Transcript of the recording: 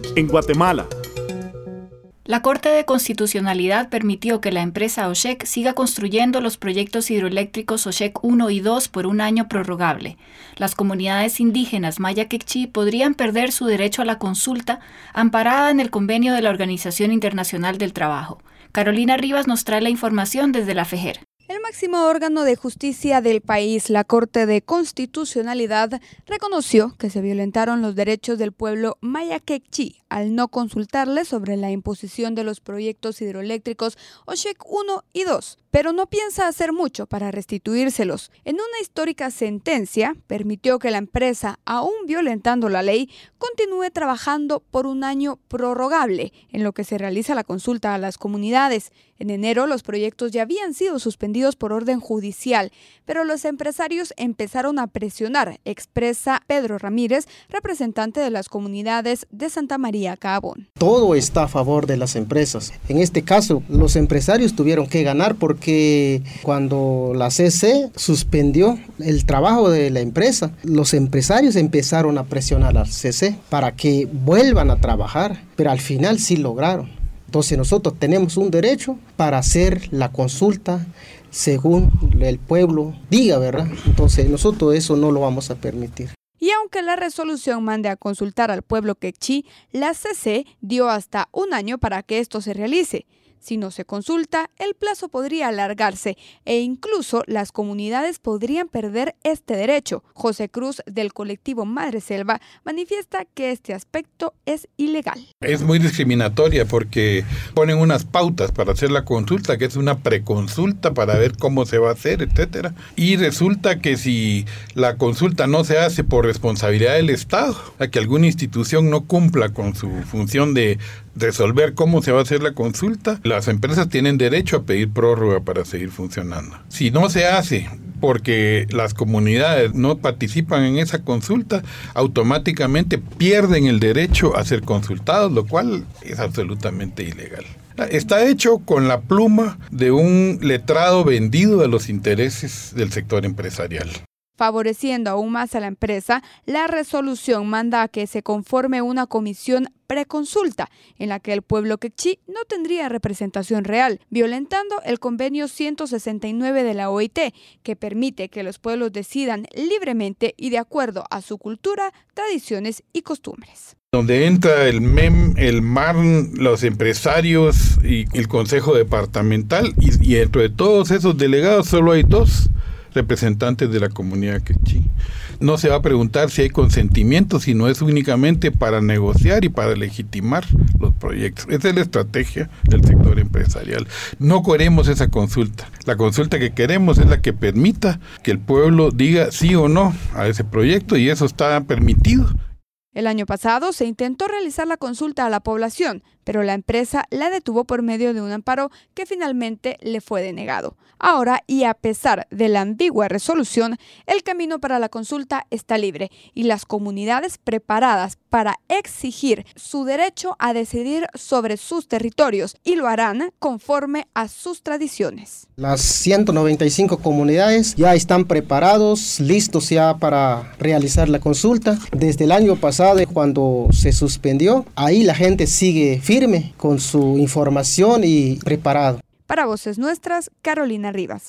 en Guatemala. La Corte de Constitucionalidad permitió que la empresa OSHEC siga construyendo los proyectos hidroeléctricos OSHEC 1 y 2 por un año prorrogable. Las comunidades indígenas Maya Quechí podrían perder su derecho a la consulta amparada en el convenio de la Organización Internacional del Trabajo. Carolina Rivas nos trae la información desde la FEJER. El máximo órgano de justicia del país, la Corte de Constitucionalidad, reconoció que se violentaron los derechos del pueblo Maya Quechí al no consultarle sobre la imposición de los proyectos hidroeléctricos OSHEC 1 y 2, pero no piensa hacer mucho para restituírselos. En una histórica sentencia, permitió que la empresa, aún violentando la ley, continúe trabajando por un año prorrogable, en lo que se realiza la consulta a las comunidades. En enero, los proyectos ya habían sido suspendidos por orden judicial, pero los empresarios empezaron a presionar, expresa Pedro Ramírez, representante de las comunidades de Santa María Caabón. Todo está a favor de las empresas. En este caso, los empresarios tuvieron que ganar porque cuando la CC suspendió el trabajo de la empresa, los empresarios empezaron a presionar a la CC para que vuelvan a trabajar, pero al final sí lograron. Entonces nosotros tenemos un derecho para hacer la consulta según el pueblo diga, ¿verdad? Entonces nosotros eso no lo vamos a permitir. Y aunque la resolución mande a consultar al pueblo quechí, la CC dio hasta un año para que esto se realice. Si no se consulta, el plazo podría alargarse e incluso las comunidades podrían perder este derecho. José Cruz, del colectivo Madre Selva, manifiesta que este aspecto es ilegal. Es muy discriminatoria porque ponen unas pautas para hacer la consulta, que es una preconsulta para ver cómo se va a hacer, etcétera. Y resulta que si la consulta no se hace por responsabilidad del Estado, a que alguna institución no cumpla con su función de resolver cómo se va a hacer la consulta, las empresas tienen derecho a pedir prórroga para seguir funcionando. Si no se hace porque las comunidades no participan en esa consulta, automáticamente pierden el derecho a ser consultados, lo cual es absolutamente ilegal. Está hecho con la pluma de un letrado vendido a los intereses del sector empresarial. Favoreciendo aún más a la empresa, la resolución manda a que se conforme una comisión preconsulta, en la que el pueblo quechí no tendría representación real, violentando el convenio 169 de la OIT, que permite que los pueblos decidan libremente y de acuerdo a su cultura, tradiciones y costumbres. Donde entra el MEM, el MARN, los empresarios y el Consejo Departamental, y dentro de todos esos delegados solo hay 2 representantes de la comunidad quechí. No se va a preguntar si hay consentimiento, sino es únicamente para negociar y para legitimar los proyectos. Esa es la estrategia del sector empresarial. No queremos esa consulta. La consulta que queremos es la que permita que el pueblo diga sí o no a ese proyecto, y eso está permitido. El año pasado se intentó realizar la consulta a la población, pero la empresa la detuvo por medio de un amparo que finalmente le fue denegado. Ahora, y a pesar de la ambigua resolución, el camino para la consulta está libre y las comunidades preparadas para exigir su derecho a decidir sobre sus territorios, y lo harán conforme a sus tradiciones. Las 195 comunidades ya están preparados, listos ya para realizar la consulta. Desde el año pasado, cuando se suspendió, ahí la gente sigue firme con su información y preparado. Para Voces Nuestras, Carolina Rivas.